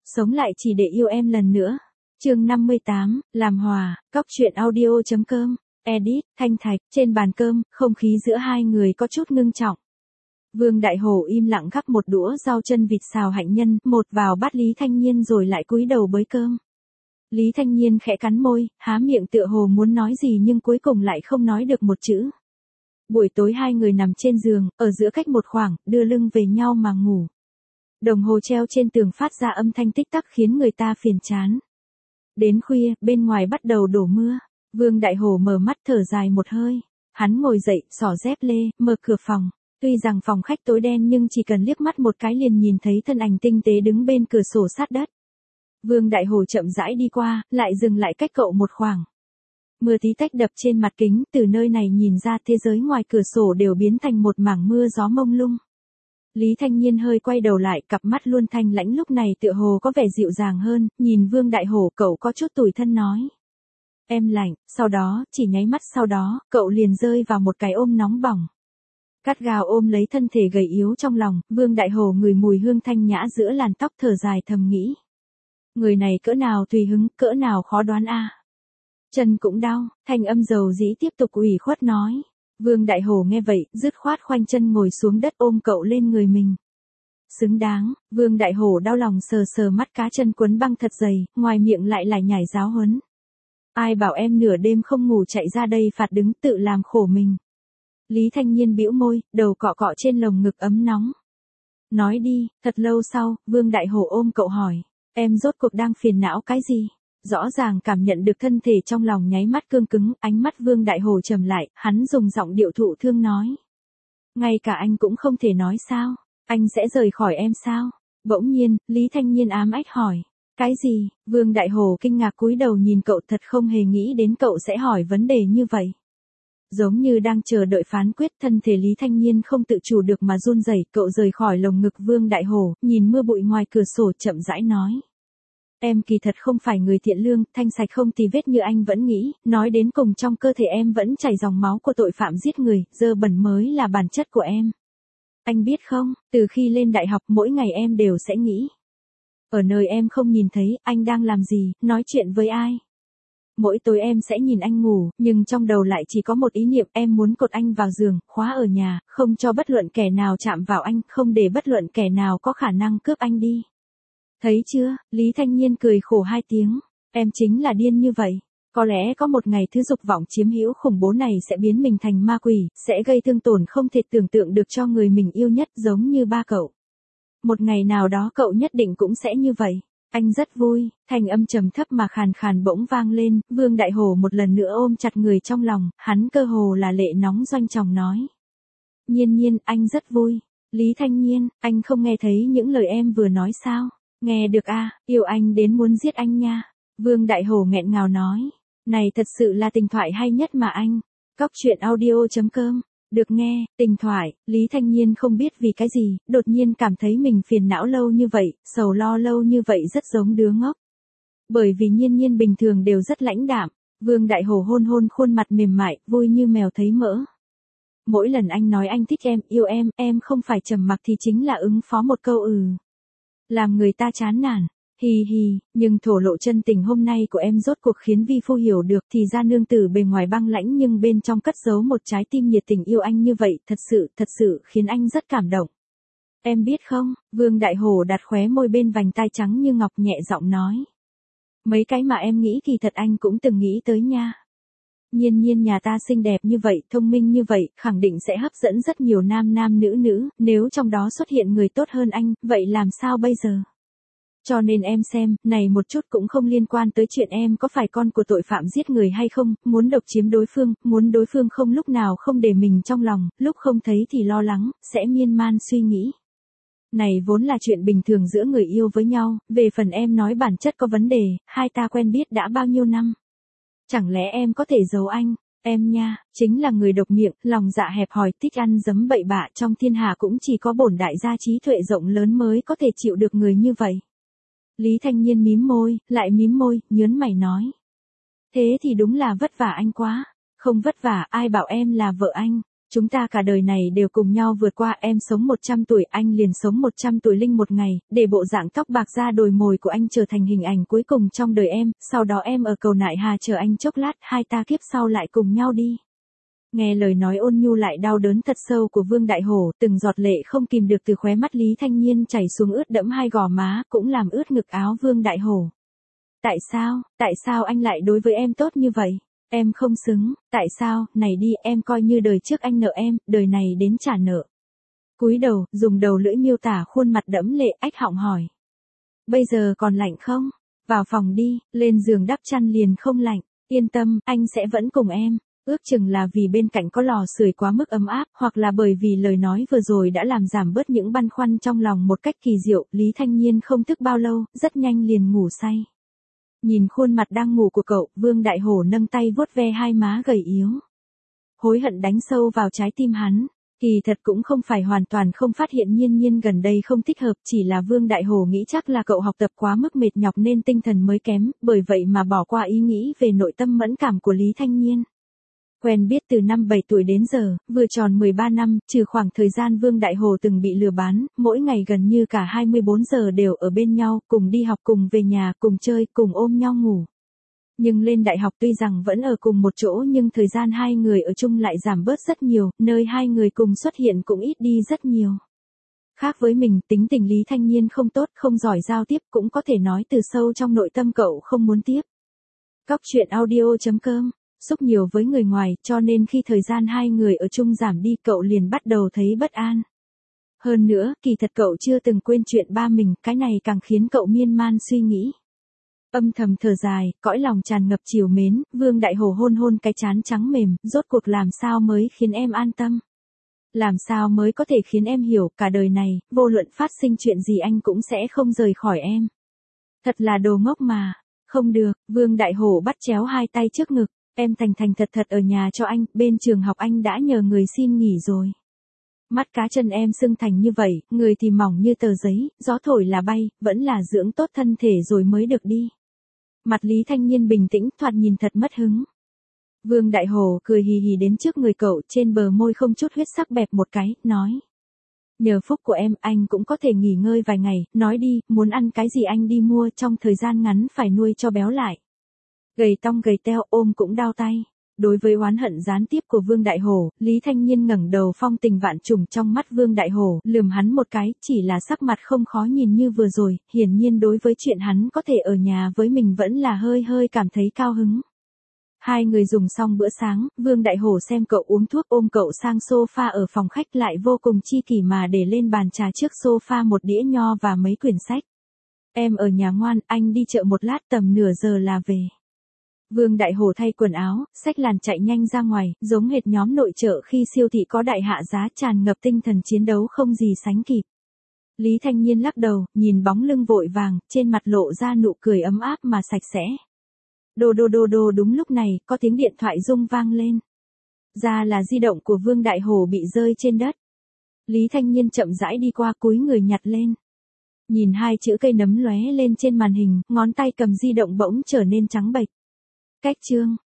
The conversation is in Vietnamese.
sống lại chỉ để yêu em lần nữa. Chương 58, làm hòa, cóc truyện audio.com, edit, Thanh Thạch, trên bàn cơm, không khí giữa hai người có chút ngưng trọng. Vương Đại Hổ im lặng gắp một đũa rau chân vịt xào hạnh nhân, một vào bát Lý Thanh Nhiên rồi lại cúi đầu bới cơm. Lý Thanh Nhiên khẽ cắn môi, há miệng tựa hồ muốn nói gì nhưng cuối cùng lại không nói được một chữ. Buổi tối hai người nằm trên giường, ở giữa cách một khoảng, đưa lưng về nhau mà ngủ. Đồng hồ treo trên tường phát ra âm thanh tích tắc khiến người ta phiền chán. Đến khuya, bên ngoài bắt đầu đổ mưa. Vương Đại Hổ mở mắt thở dài một hơi. Hắn ngồi dậy, xỏ dép lê, mở cửa phòng. Tuy rằng phòng khách tối đen nhưng chỉ cần liếc mắt một cái liền nhìn thấy thân ảnh tinh tế đứng bên cửa sổ sát đất. Vương Đại Hổ chậm rãi đi qua, lại dừng lại cách cậu một khoảng. Mưa tí tách đập trên mặt kính, từ nơi này nhìn ra thế giới ngoài cửa sổ đều biến thành một mảng mưa gió mông lung. Lý Thanh Nhiên hơi quay đầu lại, cặp mắt luôn thanh lãnh lúc này tựa hồ có vẻ dịu dàng hơn, nhìn Vương Đại Hổ cậu có chút tủi thân nói. Em lạnh, sau đó, chỉ nháy mắt sau đó, cậu liền rơi vào một cái ôm nóng bỏng. Cắt gao ôm lấy thân thể gầy yếu trong lòng, Vương Đại Hổ ngửi mùi hương thanh nhã giữa làn tóc thở dài thầm nghĩ. Người này cỡ nào tùy hứng, cỡ nào khó đoán a. Chân cũng đau, thanh âm dầu dĩ tiếp tục ủy khuất nói. Vương Đại Hổ nghe vậy, dứt khoát khoanh chân ngồi xuống đất ôm cậu lên người mình. Xứng đáng, Vương Đại Hổ đau lòng sờ sờ mắt cá chân quấn băng thật dày, ngoài miệng lại lải nhải giáo huấn. Ai bảo em nửa đêm không ngủ chạy ra đây phạt đứng tự làm khổ mình. Lý Thanh Nhiên bĩu môi, đầu cọ cọ trên lồng ngực ấm nóng. Nói đi, thật lâu sau, Vương Đại Hổ ôm cậu hỏi, em rốt cuộc đang phiền não cái gì? Rõ ràng cảm nhận được thân thể trong lòng nháy mắt cương cứng, ánh mắt Vương Đại Hổ trầm lại, hắn dùng giọng điệu thụ thương nói. Ngay cả anh cũng không thể nói sao, anh sẽ rời khỏi em sao? Bỗng nhiên, Lý Thanh Nhiên ám ách hỏi. Cái gì? Vương Đại Hổ kinh ngạc cúi đầu nhìn cậu thật không hề nghĩ đến cậu sẽ hỏi vấn đề như vậy. Giống như đang chờ đợi phán quyết, thân thể Lý Thanh Nhiên không tự chủ được mà run rẩy, cậu rời khỏi lồng ngực Vương Đại Hổ, nhìn mưa bụi ngoài cửa sổ chậm rãi nói. Em kỳ thật không phải người thiện lương, thanh sạch không tì vết như anh vẫn nghĩ, nói đến cùng trong cơ thể em vẫn chảy dòng máu của tội phạm giết người, dơ bẩn mới là bản chất của em. Anh biết không, từ khi lên đại học mỗi ngày em đều sẽ nghĩ. Ở nơi em không nhìn thấy, anh đang làm gì, nói chuyện với ai. Mỗi tối em sẽ nhìn anh ngủ, nhưng trong đầu lại chỉ có một ý niệm em muốn cột anh vào giường, khóa ở nhà, không cho bất luận kẻ nào chạm vào anh, không để bất luận kẻ nào có khả năng cướp anh đi. Thấy chưa, Lý Thanh Nhiên cười khổ hai tiếng, em chính là điên như vậy. Có lẽ có một ngày thứ dục vọng chiếm hữu khủng bố này sẽ biến mình thành ma quỷ, sẽ gây thương tổn không thể tưởng tượng được cho người mình yêu nhất giống như ba cậu. Một ngày nào đó cậu nhất định cũng sẽ như vậy. Anh rất vui, thanh âm trầm thấp mà khàn khàn bỗng vang lên, Vương Đại Hổ một lần nữa ôm chặt người trong lòng, hắn cơ hồ là lệ nóng doanh tròng nói. Nhiên Nhiên, anh rất vui. Lý Thanh Nhiên, anh không nghe thấy những lời em vừa nói sao? Nghe được a, yêu anh đến muốn giết anh nha. Vương Đại Hổ nghẹn ngào nói. Này thật sự là tình thoại hay nhất mà anh. Cóc truyện audio.com. Được nghe, tình thoại, Lý Thanh Nhiên không biết vì cái gì, đột nhiên cảm thấy mình phiền não lâu như vậy, sầu lo lâu như vậy rất giống đứa ngốc. Bởi vì Nhiên Nhiên bình thường đều rất lãnh đạm, Vương Đại Hổ hôn hôn khuôn mặt mềm mại, vui như mèo thấy mỡ. Mỗi lần anh nói anh thích em, yêu em không phải trầm mặc thì chính là ứng phó một câu làm người ta chán nản. Hì hì, nhưng thổ lộ chân tình hôm nay của em rốt cuộc khiến vi phu hiểu được thì ra nương tử bề ngoài băng lãnh nhưng bên trong cất giấu một trái tim nhiệt tình yêu anh như vậy, thật sự khiến anh rất cảm động. Em biết không, Vương Đại Hổ đặt khóe môi bên vành tai trắng như ngọc nhẹ giọng nói. Mấy cái mà em nghĩ kỳ thật anh cũng từng nghĩ tới nha. Nhiên Nhiên nhà ta xinh đẹp như vậy, thông minh như vậy, khẳng định sẽ hấp dẫn rất nhiều nam nữ, nếu trong đó xuất hiện người tốt hơn anh, vậy làm sao bây giờ? Cho nên em xem, này một chút cũng không liên quan tới chuyện em có phải con của tội phạm giết người hay không, muốn độc chiếm đối phương, muốn đối phương không lúc nào không để mình trong lòng, lúc không thấy thì lo lắng, sẽ miên man suy nghĩ. Này vốn là chuyện bình thường giữa người yêu với nhau, về phần em nói bản chất có vấn đề, hai ta quen biết đã bao nhiêu năm. Chẳng lẽ em có thể giấu anh, em nha, chính là người độc miệng, lòng dạ hẹp hòi, thích ăn dấm bậy bạ, trong thiên hạ cũng chỉ có bổn đại gia trí tuệ rộng lớn mới có thể chịu được người như vậy. Lý Thanh Nhiên mím môi, lại mím môi, nhớn mày nói. Thế thì đúng là vất vả anh quá. Không vất vả, ai bảo em là vợ anh. Chúng ta cả đời này đều cùng nhau vượt qua, em sống 100 tuổi, anh liền sống 100 tuổi linh một ngày, để bộ dạng tóc bạc da đồi mồi của anh trở thành hình ảnh cuối cùng trong đời em, sau đó em ở cầu Nại Hà chờ anh chốc lát, hai ta kiếp sau lại cùng nhau đi. Nghe lời nói ôn nhu lại đau đớn thật sâu của Vương Đại Hổ, từng giọt lệ không kìm được từ khóe mắt Lý Thanh Nhiên chảy xuống ướt đẫm hai gò má, cũng làm ướt ngực áo Vương Đại Hổ. Tại sao anh lại đối với em tốt như vậy? Em không xứng, tại sao, này đi, em coi như đời trước anh nợ em, đời này đến trả nợ. Cúi đầu, dùng đầu lưỡi miêu tả khuôn mặt đẫm lệ, ách họng hỏi. Bây giờ còn lạnh không? Vào phòng đi, lên giường đắp chăn liền không lạnh, yên tâm, anh sẽ vẫn cùng em. Ước chừng là vì bên cạnh có lò sưởi quá mức ấm áp, hoặc là bởi vì lời nói vừa rồi đã làm giảm bớt những băn khoăn trong lòng một cách kỳ diệu, Lý Thanh Nhiên không thức bao lâu, rất nhanh liền ngủ say. Nhìn khuôn mặt đang ngủ của cậu, Vương Đại Hổ nâng tay vuốt ve hai má gầy yếu. Hối hận đánh sâu vào trái tim hắn. Kỳ thật cũng không phải hoàn toàn không phát hiện Nhiên gần đây không thích hợp, chỉ là Vương Đại Hổ nghĩ chắc là cậu học tập quá mức mệt nhọc nên tinh thần mới kém, bởi vậy mà bỏ qua ý nghĩ về nội tâm mẫn cảm của Lý Thanh Nhiên. Quen biết từ năm 7 tuổi đến giờ, vừa tròn 13 năm, trừ khoảng thời gian Vương Đại Hổ từng bị lừa bán, mỗi ngày gần như cả 24 giờ đều ở bên nhau, cùng đi học, cùng về nhà, cùng chơi, cùng ôm nhau ngủ. Nhưng lên đại học tuy rằng vẫn ở cùng một chỗ nhưng thời gian hai người ở chung lại giảm bớt rất nhiều, nơi hai người cùng xuất hiện cũng ít đi rất nhiều. Khác với mình, tính tình Lý Thanh Nhiên không tốt, không giỏi giao tiếp, cũng có thể nói từ sâu trong nội tâm cậu không muốn tiếp. Cóc truyện audio.com. Xúc nhiều với người ngoài, cho nên khi thời gian hai người ở chung giảm đi cậu liền bắt đầu thấy bất an. Hơn nữa, kỳ thật cậu chưa từng quên chuyện ba mình, cái này càng khiến cậu miên man suy nghĩ. Âm thầm thở dài, cõi lòng tràn ngập trìu mến, Vương Đại Hổ hôn hôn cái trán trắng mềm, rốt cuộc làm sao mới khiến em an tâm? Làm sao mới có thể khiến em hiểu, cả đời này, vô luận phát sinh chuyện gì anh cũng sẽ không rời khỏi em. Thật là đồ ngốc mà. Không được, Vương Đại Hổ bắt chéo hai tay trước ngực. Em thành thật ở nhà cho anh, bên trường học anh đã nhờ người xin nghỉ rồi. Mắt cá chân em sưng thành như vậy, người thì mỏng như tờ giấy, gió thổi là bay, vẫn là dưỡng tốt thân thể rồi mới được đi. Mặt Lý Thanh Nhiên bình tĩnh, thoạt nhìn thật mất hứng. Vương Đại Hổ cười hì hì đến trước người cậu, trên bờ môi không chút huyết sắc bẹp một cái, nói. Nhờ phúc của em, anh cũng có thể nghỉ ngơi vài ngày, nói đi, muốn ăn cái gì anh đi mua, trong thời gian ngắn phải nuôi cho béo lại. Gầy tong gầy teo, ôm cũng đau tay. Đối với oán hận gián tiếp của Vương Đại Hổ, Lý Thanh Nhiên ngẩng đầu phong tình vạn trùng trong mắt Vương Đại Hổ, lườm hắn một cái, chỉ là sắc mặt không khó nhìn như vừa rồi, hiển nhiên đối với chuyện hắn có thể ở nhà với mình vẫn là hơi cảm thấy cao hứng. Hai người dùng xong bữa sáng, Vương Đại Hổ xem cậu uống thuốc ôm cậu sang sofa ở phòng khách lại vô cùng chi kỷ mà để lên bàn trà trước sofa một đĩa nho và mấy quyển sách. Em ở nhà ngoan, anh đi chợ một lát tầm nửa giờ là về. Vương Đại Hổ thay quần áo, xách làn chạy nhanh ra ngoài, giống hệt nhóm nội trợ khi siêu thị có đại hạ giá, tràn ngập tinh thần chiến đấu không gì sánh kịp. Lý Thanh Nhiên lắc đầu, nhìn bóng lưng vội vàng, trên mặt lộ ra nụ cười ấm áp mà sạch sẽ. Đô đúng lúc này, có tiếng điện thoại rung vang lên. Ra là di động của Vương Đại Hổ bị rơi trên đất. Lý Thanh Nhiên chậm rãi đi qua cúi người nhặt lên. Nhìn hai chữ cây nấm lóe lên trên màn hình, ngón tay cầm di động bỗng trở nên trắng bệch. Cách chương